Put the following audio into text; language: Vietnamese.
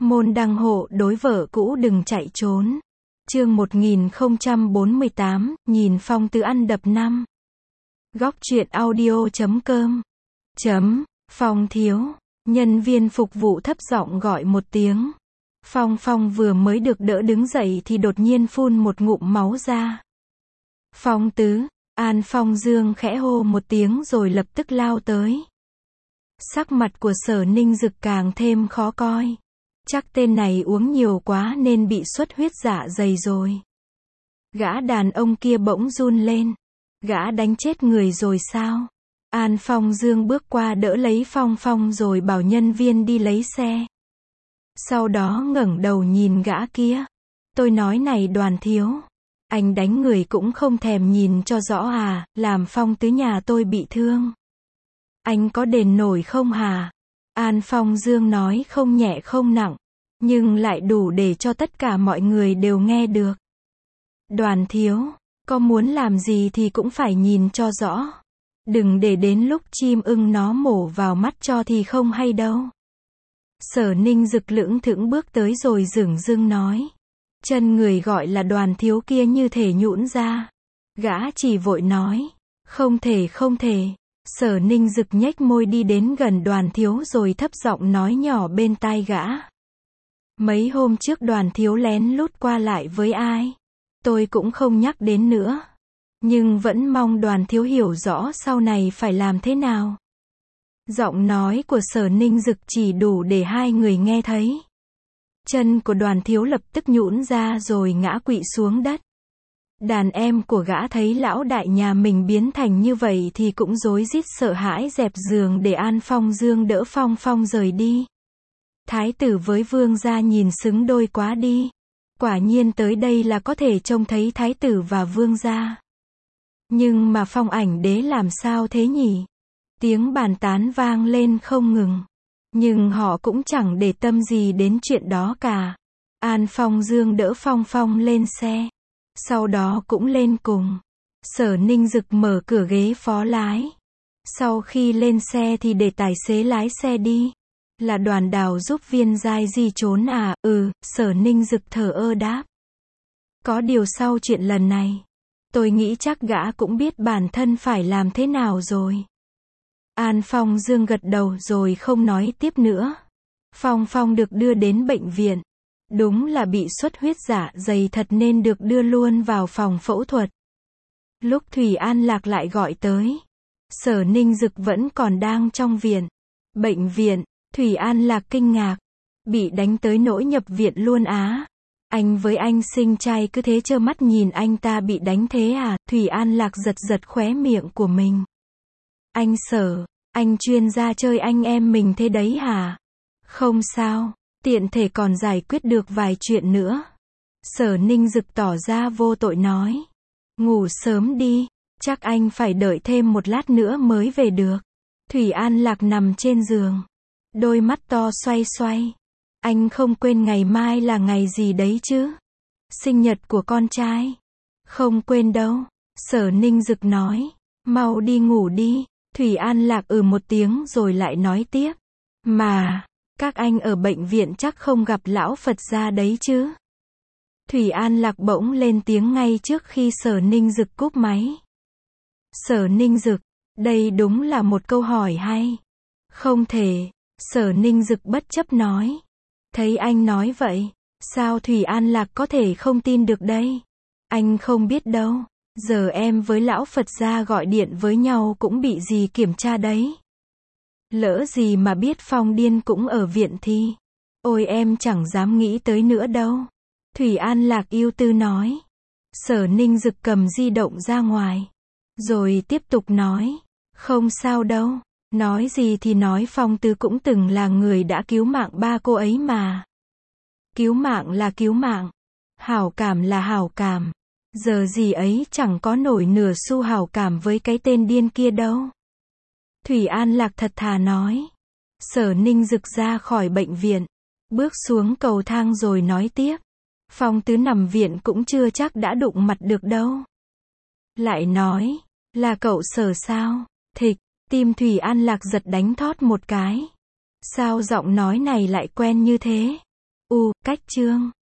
Môn đăng hộ đối vợ cũ đừng chạy trốn. Chương 1048, nhìn Phong Tứ ăn đập 5. Góc truyện audio.com. Phong thiếu. Nhân viên phục vụ thấp giọng gọi một tiếng. Phong vừa mới được đỡ đứng dậy thì đột nhiên phun một ngụm máu ra. Phong Tứ. An Phong Dương khẽ hô một tiếng rồi lập tức lao tới. Sắc mặt của Sở Ninh Dực càng thêm khó coi. Chắc tên này uống nhiều quá nên bị xuất huyết dạ dày rồi. Gã đàn ông kia bỗng run lên. Gã đánh chết người rồi sao? An Phong Dương bước qua đỡ lấy Phong rồi bảo nhân viên đi lấy xe. Sau đó ngẩng đầu nhìn gã kia. Tôi nói này Đoàn thiếu. Anh đánh người cũng không thèm nhìn cho rõ à, làm Phong Tứ nhà tôi bị thương. Anh có đền nổi không hả? An Phong Dương nói không nhẹ không nặng, nhưng lại đủ để cho tất cả mọi người đều nghe được. Đoàn thiếu, có muốn làm gì thì cũng phải nhìn cho rõ. Đừng để đến lúc chim ưng nó mổ vào mắt cho thì không hay đâu. Sở Ninh Dực lững thững bước tới rồi dửng dưng nói. Chân người gọi là Đoàn thiếu kia như thể nhũn ra. Gã chỉ vội nói. Không thể. Sở Ninh Dực nhếch môi đi đến gần Đoàn thiếu rồi thấp giọng nói nhỏ bên tai gã. Mấy hôm trước Đoàn thiếu lén lút qua lại với ai? Tôi cũng không nhắc đến nữa. Nhưng vẫn mong Đoàn thiếu hiểu rõ sau này phải làm thế nào. Giọng nói của Sở Ninh Dực chỉ đủ để hai người nghe thấy. Chân của Đoàn thiếu lập tức nhũn ra rồi ngã quỵ xuống đất. Đàn em của gã thấy lão đại nhà mình biến thành như vậy thì cũng rối rít sợ hãi dẹp giường để An Phong Dương đỡ Phong rời đi. Thái tử với vương gia nhìn xứng đôi quá đi. Quả nhiên tới đây là có thể trông thấy thái tử và vương gia. Nhưng mà Phong ảnh đế làm sao thế nhỉ? Tiếng bàn tán vang lên không ngừng. Nhưng họ cũng chẳng để tâm gì đến chuyện đó cả. An Phong Dương đỡ Phong lên xe. Sau đó cũng lên cùng. Sở Ninh Dực mở cửa ghế phó lái. Sau khi lên xe thì để tài xế lái xe đi. Là Đoàn Đào giúp Viên Giai Di trốn à? Sở Ninh Dực thở ơ đáp. Có điều sau chuyện lần này, tôi nghĩ chắc gã cũng biết bản thân phải làm thế nào rồi. An Phong Dương gật đầu rồi không nói tiếp nữa. Phong được đưa đến bệnh viện. Đúng là bị xuất huyết dạ dày thật nên được đưa luôn vào phòng phẫu thuật. Lúc Thủy An Lạc lại gọi tới, Sở Ninh Dực vẫn còn đang trong viện. Bệnh viện, Thủy An Lạc kinh ngạc. Bị đánh tới nỗi nhập viện luôn á. Anh với anh sinh trai cứ thế trơ mắt nhìn anh ta bị đánh thế à? Thủy An Lạc giật khóe miệng của mình. Anh Sở, anh chuyên gia chơi anh em mình thế đấy hả? Không sao, tiện thể còn giải quyết được vài chuyện nữa. Sở Ninh Dực tỏ ra vô tội nói. Ngủ sớm đi, chắc anh phải đợi thêm một lát nữa mới về được. Thủy An Lạc nằm trên giường. Đôi mắt to xoay. Anh không quên ngày mai là ngày gì đấy chứ? Sinh nhật của con trai. Không quên đâu. Sở Ninh Dực nói. Mau đi ngủ đi. Thủy An Lạc một tiếng rồi lại nói tiếp. Mà, các anh ở bệnh viện chắc không gặp lão Phật gia đấy chứ? Thủy An Lạc bỗng lên tiếng ngay trước khi Sở Ninh Dực cúp máy. Sở Ninh Dực, đây đúng là một câu hỏi hay. Không thể. Sở Ninh Dực bất chấp nói. Thấy anh nói vậy, sao Thủy An Lạc có thể không tin được đây? Anh không biết đâu. Giờ em với lão Phật gia gọi điện với nhau cũng bị gì kiểm tra đấy. Lỡ gì mà biết Phong điên cũng ở viện thì. Ôi em chẳng dám nghĩ tới nữa đâu. Thủy An Lạc ưu tư nói. Sở Ninh Dực cầm di động ra ngoài. Rồi tiếp tục nói. Không sao đâu. Nói gì thì nói Phong Tứ cũng từng là người đã cứu mạng ba cô ấy mà. Cứu mạng là cứu mạng. Hảo cảm là hảo cảm. Giờ gì ấy chẳng có nổi nửa xu hảo cảm với cái tên điên kia đâu. Thủy An Lạc thật thà nói. Sở Ninh Dực ra khỏi bệnh viện. Bước xuống cầu thang rồi nói tiếp. Phong Tứ nằm viện cũng chưa chắc đã đụng mặt được đâu. Lại nói. Là cậu Sở sao? Thịch. Tim Thủy An Lạc giật đánh thót một cái. Sao giọng nói này lại quen như thế? Cách chương